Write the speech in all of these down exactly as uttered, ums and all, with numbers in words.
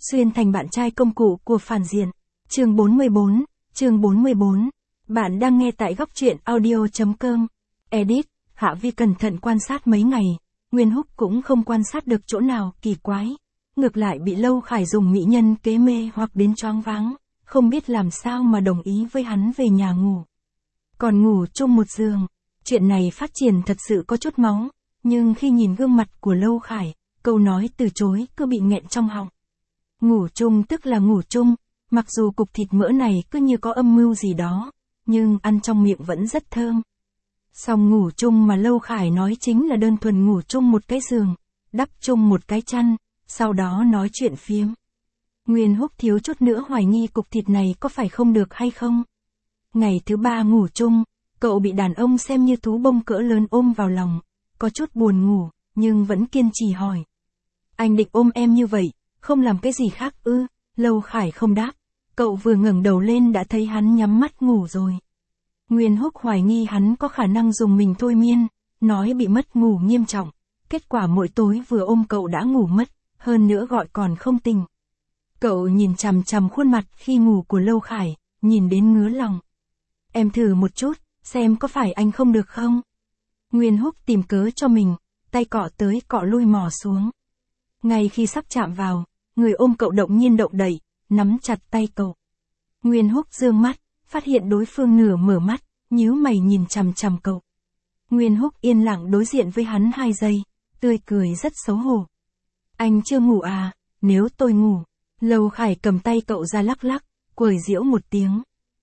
xuyên thành bạn trai công cụ của phản diện. Chương bốn mươi bốn, chương bốn mươi bốn. Bạn đang nghe tại góc truyện audio chấm com. Edit, Hạ Vi cẩn thận quan sát mấy ngày, Nguyên Húc cũng không quan sát được chỗ nào kỳ quái. Ngược lại bị Lâu Khải dùng mỹ nhân kế mê hoặc đến choáng váng, không biết làm sao mà đồng ý với hắn về nhà ngủ. Còn ngủ chung một giường, chuyện này phát triển thật sự có chút máu, nhưng khi nhìn gương mặt của Lâu Khải, câu nói từ chối cứ bị nghẹn trong họng. Ngủ chung tức là ngủ chung, mặc dù cục thịt mỡ này cứ như có âm mưu gì đó, nhưng ăn trong miệng vẫn rất thơm. Song ngủ chung mà Lâu Khải nói chính là đơn thuần ngủ chung một cái giường, đắp chung một cái chăn, sau đó nói chuyện phiếm. Nguyên Húc thiếu chút nữa hoài nghi cục thịt này có phải không được hay không. Ngày thứ ba ngủ chung, cậu bị đàn ông xem như thú bông cỡ lớn ôm vào lòng, có chút buồn ngủ, nhưng vẫn kiên trì hỏi. Anh định ôm em như vậy, không làm cái gì khác ư? Lâu Khải không đáp, cậu vừa ngẩng đầu lên đã thấy hắn nhắm mắt ngủ rồi. Nguyên Húc hoài nghi hắn có khả năng dùng mình thôi miên, nói bị mất ngủ nghiêm trọng, kết quả mỗi tối vừa ôm cậu đã ngủ mất, hơn nữa gọi còn không tỉnh. Cậu nhìn chằm chằm khuôn mặt khi ngủ của Lâu Khải, nhìn đến ngứa lòng. Em thử một chút, xem có phải anh không được không? Nguyên Húc tìm cớ cho mình, tay cọ tới cọ lui mò xuống. Ngay khi sắp chạm vào, người ôm cậu động nhiên động đậy, nắm chặt tay cậu. Nguyên Húc dương mắt, phát hiện đối phương nửa mở mắt, nhíu mày nhìn chằm chằm cậu. Nguyên Húc yên lặng đối diện với hắn hai giây, tươi cười rất xấu hổ. Anh chưa ngủ à? Nếu tôi ngủ. Lâu Khải cầm tay cậu ra lắc lắc, quởi giễu một tiếng.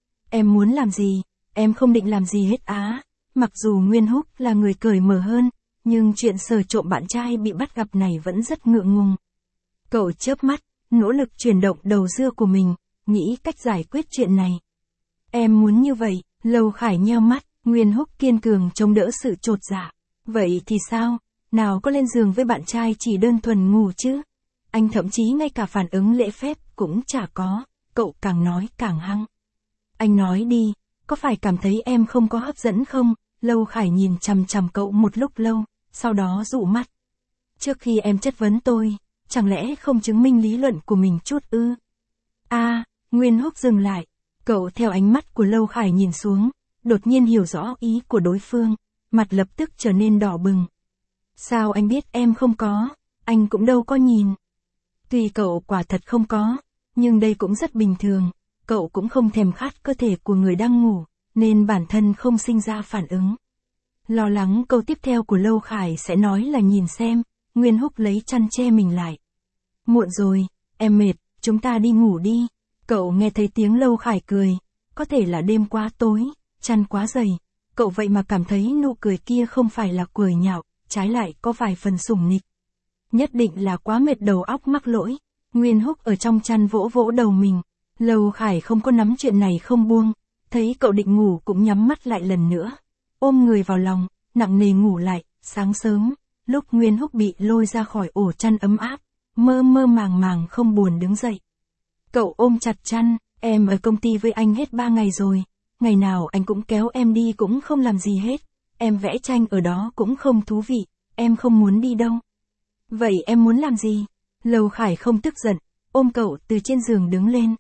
Em muốn làm gì? Em không định làm gì hết á. Mặc dù Nguyên Húc là người cởi mở hơn, nhưng chuyện sờ trộm bạn trai bị bắt gặp này vẫn rất ngượng ngùng. Cậu chớp mắt, nỗ lực chuyển động đầu dưa của mình, nghĩ cách giải quyết chuyện này. Em muốn như vậy. Lâu Khải nheo mắt, Nguyên Húc kiên cường chống đỡ sự chột dạ. Vậy thì sao? Nào có lên giường với bạn trai chỉ đơn thuần ngủ chứ? Anh thậm chí ngay cả phản ứng lễ phép cũng chả có, cậu càng nói càng hăng. Anh nói đi, có phải cảm thấy em không có hấp dẫn không? Lâu Khải nhìn chằm chằm cậu một lúc lâu, sau đó dụ mắt. Trước khi em chất vấn tôi, chẳng lẽ không chứng minh lý luận của mình chút ư? À, Nguyên Húc dừng lại, cậu theo ánh mắt của Lâu Khải nhìn xuống, đột nhiên hiểu rõ ý của đối phương, mặt lập tức trở nên đỏ bừng. Sao anh biết em không có? Anh cũng đâu có nhìn. Tuy cậu quả thật không có, nhưng đây cũng rất bình thường, cậu cũng không thèm khát cơ thể của người đang ngủ, nên bản thân không sinh ra phản ứng. Lo lắng câu tiếp theo của Lâu Khải sẽ nói là nhìn xem, Nguyên Húc lấy chăn che mình lại. Muộn rồi, em mệt, chúng ta đi ngủ đi. Cậu nghe thấy tiếng Lâu Khải cười, có thể là đêm quá tối, chăn quá dày, cậu vậy mà cảm thấy nụ cười kia không phải là cười nhạo, trái lại có vài phần sủng nịch. Nhất định là quá mệt đầu óc mắc lỗi. Nguyên Húc ở trong chăn vỗ vỗ đầu mình. Lâu Khải không có nắm chuyện này không buông, thấy cậu định ngủ cũng nhắm mắt lại lần nữa, ôm người vào lòng, nặng nề ngủ lại. Sáng sớm, lúc Nguyên Húc bị lôi ra khỏi ổ chăn ấm áp, mơ mơ màng màng không buồn đứng dậy. Cậu ôm chặt chăn, em ở công ty với anh hết ba ngày rồi, ngày nào anh cũng kéo em đi cũng không làm gì hết, em vẽ tranh ở đó cũng không thú vị, em không muốn đi đâu. Vậy em muốn làm gì? Lâu Khải không tức giận, ôm cậu từ trên giường đứng lên.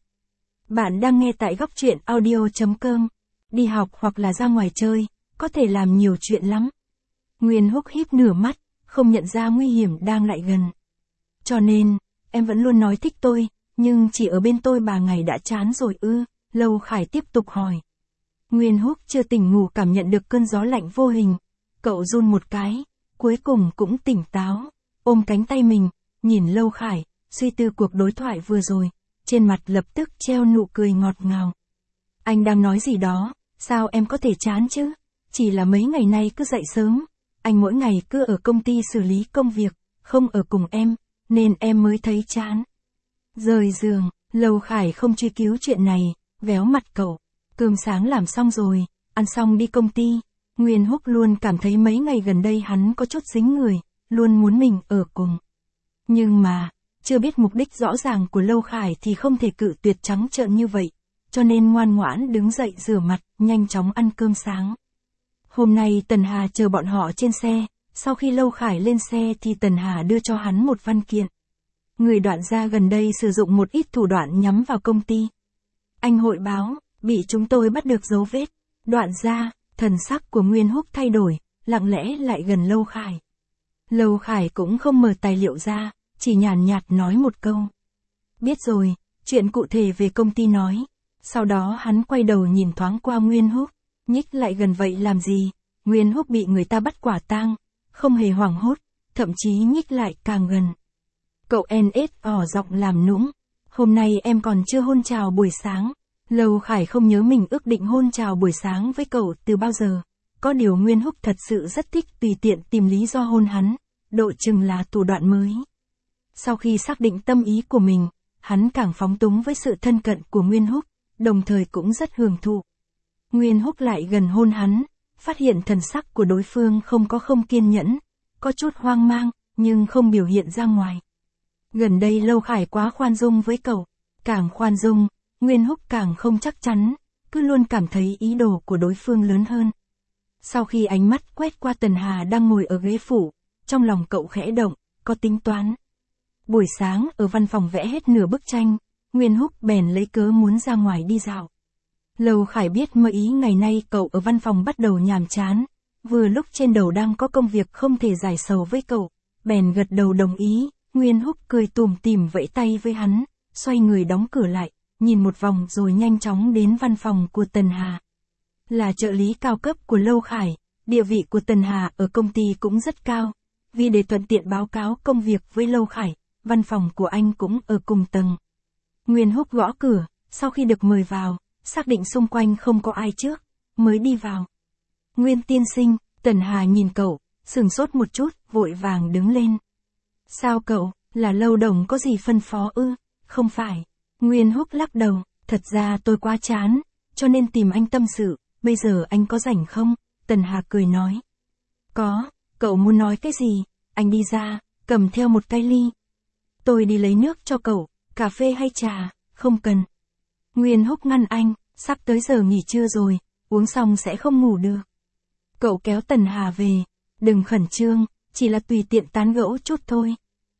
Bạn đang nghe tại góc truyện audio chấm com. Đi học hoặc là ra ngoài chơi, có thể làm nhiều chuyện lắm. Nguyên Húc híp nửa mắt, không nhận ra nguy hiểm đang lại gần. Cho nên, em vẫn luôn nói thích tôi, nhưng chỉ ở bên tôi ba ngày đã chán rồi ư? Lâu Khải tiếp tục hỏi. Nguyên Húc chưa tỉnh ngủ cảm nhận được cơn gió lạnh vô hình. Cậu run một cái, cuối cùng cũng tỉnh táo. Ôm cánh tay mình, nhìn Lâu Khải, suy tư cuộc đối thoại vừa rồi, trên mặt lập tức treo nụ cười ngọt ngào. Anh đang nói gì đó, sao em có thể chán chứ? Chỉ là mấy ngày nay cứ dậy sớm, anh mỗi ngày cứ ở công ty xử lý công việc, không ở cùng em, nên em mới thấy chán. Rời giường, Lâu Khải không truy cứu chuyện này, véo mặt cậu. Cơm sáng làm xong rồi, ăn xong đi công ty. Nguyên Húc luôn cảm thấy mấy ngày gần đây hắn có chút dính người, luôn muốn mình ở cùng. Nhưng mà, chưa biết mục đích rõ ràng của Lâu Khải thì không thể cự tuyệt trắng trợn như vậy, cho nên ngoan ngoãn đứng dậy rửa mặt, nhanh chóng ăn cơm sáng. Hôm nay Tần Hà chờ bọn họ trên xe, sau khi Lâu Khải lên xe thì Tần Hà đưa cho hắn một văn kiện. Người Đoạn gia gần đây sử dụng một ít thủ đoạn nhắm vào công ty. Anh hội báo, bị chúng tôi bắt được dấu vết. Đoạn gia, thần sắc của Nguyên Húc thay đổi, lặng lẽ lại gần Lâu Khải. Lâu Khải cũng không mở tài liệu ra, chỉ nhàn nhạt nói một câu. Biết rồi, chuyện cụ thể về công ty nói. Sau đó hắn quay đầu nhìn thoáng qua Nguyên Húc, nhích lại gần vậy làm gì? Nguyên Húc bị người ta bắt quả tang, không hề hoảng hốt, thậm chí nhích lại càng gần. Cậu en ét ỏ giọng làm nũng. Hôm nay em còn chưa hôn chào buổi sáng. Lâu Khải không nhớ mình ước định hôn chào buổi sáng với cậu từ bao giờ. Có điều Nguyên Húc thật sự rất thích tùy tiện tìm lý do hôn hắn, độ chừng là thủ đoạn mới. Sau khi xác định tâm ý của mình, hắn càng phóng túng với sự thân cận của Nguyên Húc, đồng thời cũng rất hưởng thụ. Nguyên Húc lại gần hôn hắn, phát hiện thần sắc của đối phương không có không kiên nhẫn, có chút hoang mang, nhưng không biểu hiện ra ngoài. Gần đây Lâu Khải quá khoan dung với cậu, càng khoan dung, Nguyên Húc càng không chắc chắn, cứ luôn cảm thấy ý đồ của đối phương lớn hơn. Sau khi ánh mắt quét qua Tần Hà đang ngồi ở ghế phủ, trong lòng cậu khẽ động, có tính toán. Buổi sáng ở văn phòng vẽ hết nửa bức tranh, Nguyên Húc bèn lấy cớ muốn ra ngoài đi dạo. Lâu Khải biết mơ ý ngày nay cậu ở văn phòng bắt đầu nhàm chán, vừa lúc trên đầu đang có công việc không thể giải sầu với cậu, bèn gật đầu đồng ý. Nguyên Húc cười tủm tỉm vẫy tay với hắn, xoay người đóng cửa lại, nhìn một vòng rồi nhanh chóng đến văn phòng của Tần Hà. Là trợ lý cao cấp của Lâu Khải, địa vị của Tần Hà ở công ty cũng rất cao, vì để thuận tiện báo cáo công việc với Lâu Khải, văn phòng của anh cũng ở cùng tầng. Nguyên Húc gõ cửa, sau khi được mời vào, xác định xung quanh không có ai trước, mới đi vào. Nguyên tiên sinh, Tần Hà nhìn cậu, sửng sốt một chút, vội vàng đứng lên. Sao cậu, là Lâu Đồng có gì phân phó ư? Không phải. Nguyên Húc lắc đầu, thật ra tôi quá chán, cho nên tìm anh tâm sự, bây giờ anh có rảnh không? Tần Hà cười nói. Có, cậu muốn nói cái gì? Anh đi ra, cầm theo một cái ly. Tôi đi lấy nước cho cậu, cà phê hay trà, không cần. Nguyên Húc ngăn anh, sắp tới giờ nghỉ trưa rồi, uống xong sẽ không ngủ được. Cậu kéo Tần Hà về, đừng khẩn trương, chỉ là tùy tiện tán gẫu chút thôi.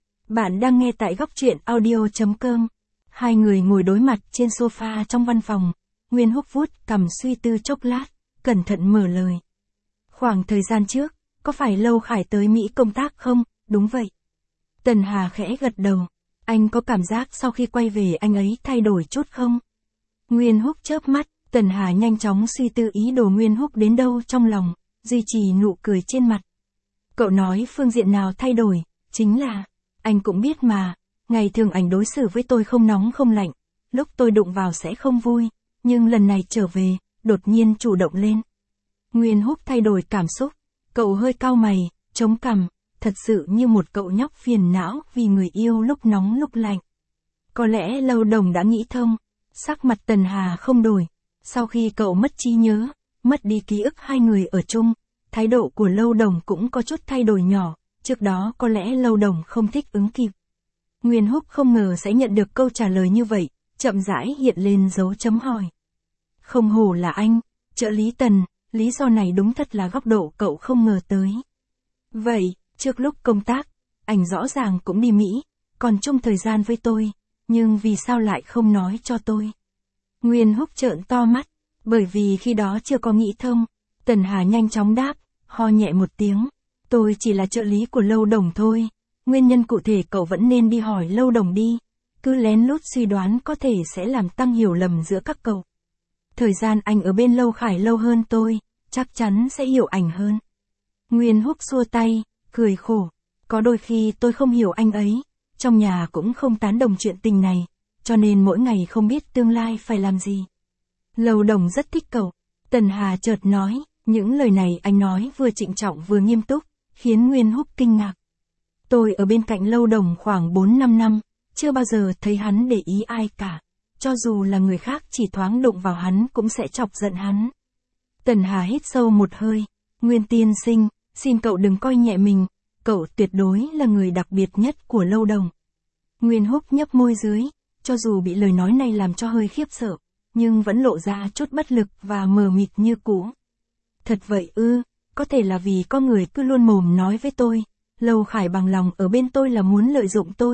Bạn đang nghe tại góc truyện audio chấm com. Hai người ngồi đối mặt trên sofa trong văn phòng. Nguyên Húc vuốt cằm suy tư chốc lát, cẩn thận mở lời. Khoảng thời gian trước, có phải Lâu Khải tới Mỹ công tác không? Đúng vậy. Tần Hà khẽ gật đầu. Anh có cảm giác sau khi quay về anh ấy thay đổi chút không? Nguyên Húc chớp mắt, Tần Hà nhanh chóng suy tư ý đồ Nguyên Húc đến đâu trong lòng, duy trì nụ cười trên mặt. Cậu nói phương diện nào thay đổi, chính là, anh cũng biết mà, ngày thường anh đối xử với tôi không nóng không lạnh, lúc tôi đụng vào sẽ không vui, nhưng lần này trở về, đột nhiên chủ động lên. Nguyên Húc thay đổi cảm xúc, cậu hơi cau mày, chống cằm, thật sự như một cậu nhóc phiền não vì người yêu lúc nóng lúc lạnh. Có lẽ Lâu Đồng đã nghĩ thông, sắc mặt Tần Hà không đổi, sau khi cậu mất trí nhớ, mất đi ký ức hai người ở chung, thái độ của Lâu Đồng cũng có chút thay đổi nhỏ, trước đó có lẽ Lâu Đồng không thích ứng kịp. Nguyên Húc không ngờ sẽ nhận được câu trả lời như vậy, chậm rãi hiện lên dấu chấm hỏi. Không hổ là anh, trợ lý Tần, lý do này đúng thật là góc độ cậu không ngờ tới. Vậy, trước lúc công tác, anh rõ ràng cũng đi Mỹ, còn chung thời gian với tôi, nhưng vì sao lại không nói cho tôi? Nguyên Húc trợn to mắt, bởi vì khi đó chưa có nghĩ thông. Tần Hà nhanh chóng đáp, ho nhẹ một tiếng. Tôi chỉ là trợ lý của Lâu Đồng thôi. Nguyên nhân cụ thể cậu vẫn nên đi hỏi Lâu Đồng đi. Cứ lén lút suy đoán có thể sẽ làm tăng hiểu lầm giữa các cậu. Thời gian anh ở bên Lâu Khải lâu hơn tôi, chắc chắn sẽ hiểu ảnh hơn. Nguyên Húc xua tay, cười khổ. Có đôi khi tôi không hiểu anh ấy, trong nhà cũng không tán đồng chuyện tình này, cho nên mỗi ngày không biết tương lai phải làm gì. Lâu Đồng rất thích cậu. Tần Hà chợt nói, những lời này anh nói vừa trịnh trọng vừa nghiêm túc, khiến Nguyên Húc kinh ngạc. Tôi ở bên cạnh Lâu Đồng khoảng bốn năm năm, chưa bao giờ thấy hắn để ý ai cả. Cho dù là người khác chỉ thoáng đụng vào hắn cũng sẽ chọc giận hắn. Tần Hà hít sâu một hơi. Nguyên tiên sinh, xin cậu đừng coi nhẹ mình, cậu tuyệt đối là người đặc biệt nhất của Lâu Đồng. Nguyên Húc nhấp môi dưới, cho dù bị lời nói này làm cho hơi khiếp sợ, nhưng vẫn lộ ra chút bất lực và mờ mịt như cũ. Thật vậy ư, có thể là vì có người cứ luôn mồm nói với tôi, Lâu Khải bằng lòng ở bên tôi là muốn lợi dụng tôi,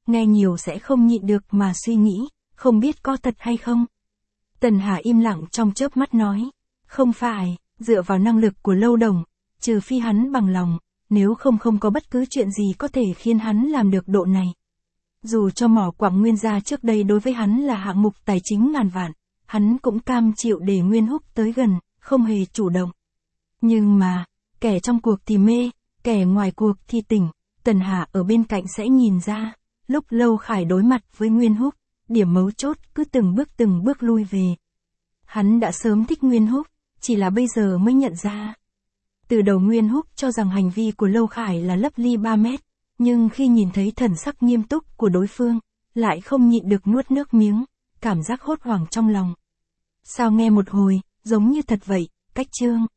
nghe nhiều sẽ không nhịn được mà suy nghĩ, không biết có thật hay không. Tần Hà im lặng trong chớp mắt nói, không phải, dựa vào năng lực của Lâu Đồng, trừ phi hắn bằng lòng, nếu không không có bất cứ chuyện gì có thể khiến hắn làm được độ này. Dù cho mỏ quặng Nguyên gia trước đây đối với hắn là hạng mục tài chính ngàn vạn, hắn cũng cam chịu để Nguyên Húc tới gần, không hề chủ động. Nhưng mà, kẻ trong cuộc thì mê, kẻ ngoài cuộc thì tỉnh, Tần Hà ở bên cạnh sẽ nhìn ra, lúc Lâu Khải đối mặt với Nguyên Húc, điểm mấu chốt cứ từng bước từng bước lui về. Hắn đã sớm thích Nguyên Húc, chỉ là bây giờ mới nhận ra. Từ đầu Nguyên Húc cho rằng hành vi của Lâu Khải là lấp ly ba mét, nhưng khi nhìn thấy thần sắc nghiêm túc của đối phương, lại không nhịn được nuốt nước miếng, cảm giác hốt hoảng trong lòng. Sao nghe một hồi, giống như thật vậy, cách chương.